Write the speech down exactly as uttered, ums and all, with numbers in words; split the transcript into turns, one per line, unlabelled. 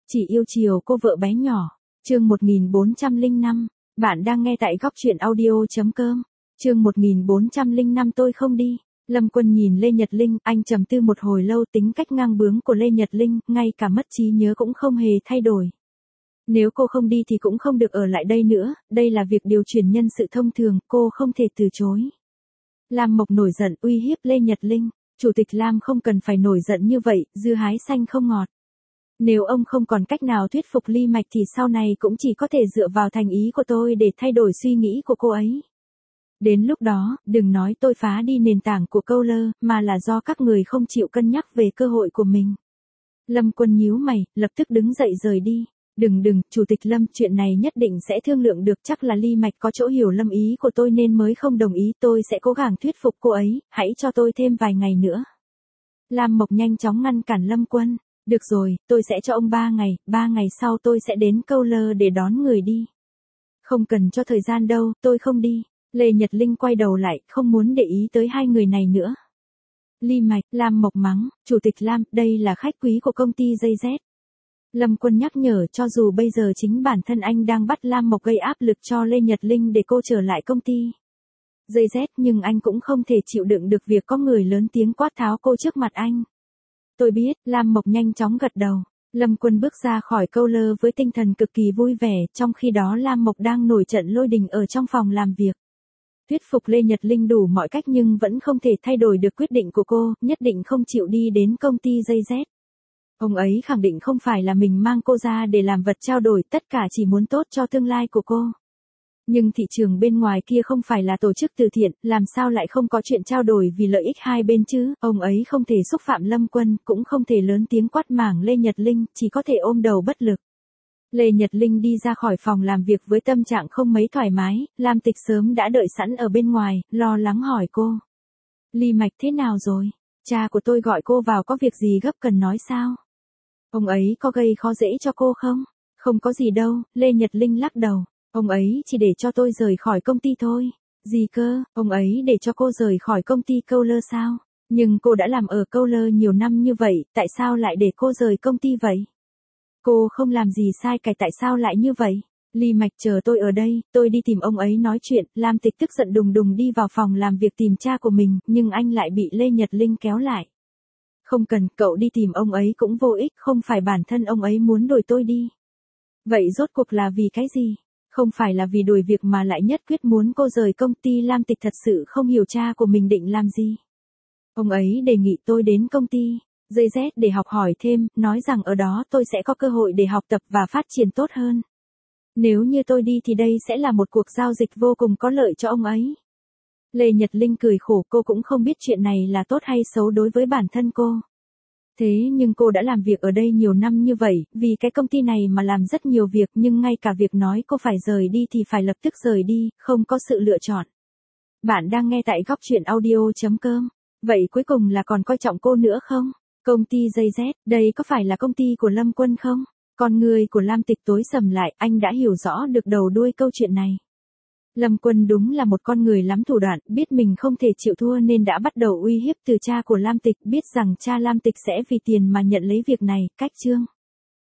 Chỉ yêu chiều cô vợ bé nhỏ. Chương một nghìn bốn trăm lẻ năm. Bạn đang nghe tại góc truyện audio.com. Chương một nghìn bốn trăm lẻ năm tôi không đi. Lâm Quân nhìn Lê Nhật Linh, anh trầm tư một hồi lâu. Tính cách ngang bướng của Lê Nhật Linh, ngay cả mất trí nhớ cũng không hề thay đổi. Nếu cô không đi thì cũng không được ở lại đây nữa, đây là việc điều chuyển nhân sự thông thường, cô không thể từ chối. Lam Mộc nổi giận uy hiếp Lê Nhật Linh. Chủ tịch Lam không cần phải nổi giận như vậy, dưa hái xanh không ngọt. Nếu ông không còn cách nào thuyết phục Ly Mạch thì sau này cũng chỉ có thể dựa vào thành ý của tôi để thay đổi suy nghĩ của cô ấy. Đến lúc đó, đừng nói tôi phá đi nền tảng của câu lơ, mà là do các người không chịu cân nhắc về cơ hội của mình. Lâm Quân nhíu mày, lập tức đứng dậy rời đi. Đừng đừng, Chủ tịch Lâm, chuyện này nhất định sẽ thương lượng được, chắc là Ly Mạch có chỗ hiểu lầm ý của tôi nên mới không đồng ý, tôi sẽ cố gắng thuyết phục cô ấy, hãy cho tôi thêm vài ngày nữa. Lam Mộc nhanh chóng ngăn cản Lâm Quân. Được rồi, tôi sẽ cho ông ba ngày, ba ngày sau tôi sẽ đến câu lơ để đón người đi. Không cần cho thời gian đâu, tôi không đi. Lê Nhật Linh quay đầu lại, không muốn để ý tới hai người này nữa. Ly Mạch, Lam Mộc mắng, Chủ tịch Lam, đây là khách quý của công ty giây dét. Lâm Quân nhắc nhở, cho dù bây giờ chính bản thân anh đang bắt Lam Mộc gây áp lực cho Lê Nhật Linh để cô trở lại công ty giây dét, nhưng anh cũng không thể chịu đựng được việc có người lớn tiếng quát tháo cô trước mặt anh. Tôi biết, Lam Mộc nhanh chóng gật đầu. Lâm Quân bước ra khỏi câu lơ với tinh thần cực kỳ vui vẻ, trong khi đó Lam Mộc đang nổi trận lôi đình ở trong phòng làm việc. Thuyết phục Lê Nhật Linh đủ mọi cách nhưng vẫn không thể thay đổi được quyết định của cô, nhất định không chịu đi đến công ty giây dét. Ông ấy khẳng định không phải là mình mang cô ra để làm vật trao đổi, tất cả chỉ muốn tốt cho tương lai của cô. Nhưng thị trường bên ngoài kia không phải là tổ chức từ thiện, làm sao lại không có chuyện trao đổi vì lợi ích hai bên chứ, ông ấy không thể xúc phạm Lâm Quân, cũng không thể lớn tiếng quát mảng Lê Nhật Linh, chỉ có thể ôm đầu bất lực. Lê Nhật Linh đi ra khỏi phòng làm việc với tâm trạng không mấy thoải mái, Lam Tịch sớm đã đợi sẵn ở bên ngoài, lo lắng hỏi cô. Ly Mạch thế nào rồi? Cha của tôi gọi cô vào có việc gì gấp cần nói sao? Ông ấy có gây khó dễ cho cô không? Không có gì đâu, Lê Nhật Linh lắc đầu. Ông ấy chỉ để cho tôi rời khỏi công ty thôi. Gì cơ, ông ấy để cho cô rời khỏi công ty câu lơ sao? Nhưng cô đã làm ở câu lơ nhiều năm như vậy, tại sao lại để cô rời công ty vậy? Cô không làm gì sai cả, tại sao lại như vậy? Ly Mạch chờ tôi ở đây, tôi đi tìm ông ấy nói chuyện. Lam Tịch tức giận đùng đùng đi vào phòng làm việc tìm cha của mình, nhưng anh lại bị Lê Nhật Linh kéo lại. Không cần, cậu đi tìm ông ấy cũng vô ích, không phải bản thân ông ấy muốn đuổi tôi đi. Vậy rốt cuộc là vì cái gì? Không phải là vì đuổi việc mà lại nhất quyết muốn cô rời công ty. Lam Tịch thật sự không hiểu cha của mình định làm gì. Ông ấy đề nghị tôi đến công ty giây dét để học hỏi thêm, nói rằng ở đó tôi sẽ có cơ hội để học tập và phát triển tốt hơn. Nếu như tôi đi thì đây sẽ là một cuộc giao dịch vô cùng có lợi cho ông ấy. Lê Nhật Linh cười khổ, cô cũng không biết chuyện này là tốt hay xấu đối với bản thân cô. Thế nhưng cô đã làm việc ở đây nhiều năm như vậy, vì cái công ty này mà làm rất nhiều việc, nhưng ngay cả việc nói cô phải rời đi thì phải lập tức rời đi, không có sự lựa chọn. Bạn đang nghe tại góc truyện audio.com. Vậy cuối cùng là còn coi trọng cô nữa không? Công ty giây dét, đây có phải là công ty của Lâm Quân không? Con người của Lam Tịch tối sầm lại, anh đã hiểu rõ được đầu đuôi câu chuyện này. Lâm Quân đúng là một con người lắm thủ đoạn, biết mình không thể chịu thua nên đã bắt đầu uy hiếp từ cha của Lam Tịch, biết rằng cha Lam Tịch sẽ vì tiền mà nhận lấy việc này, cách chương.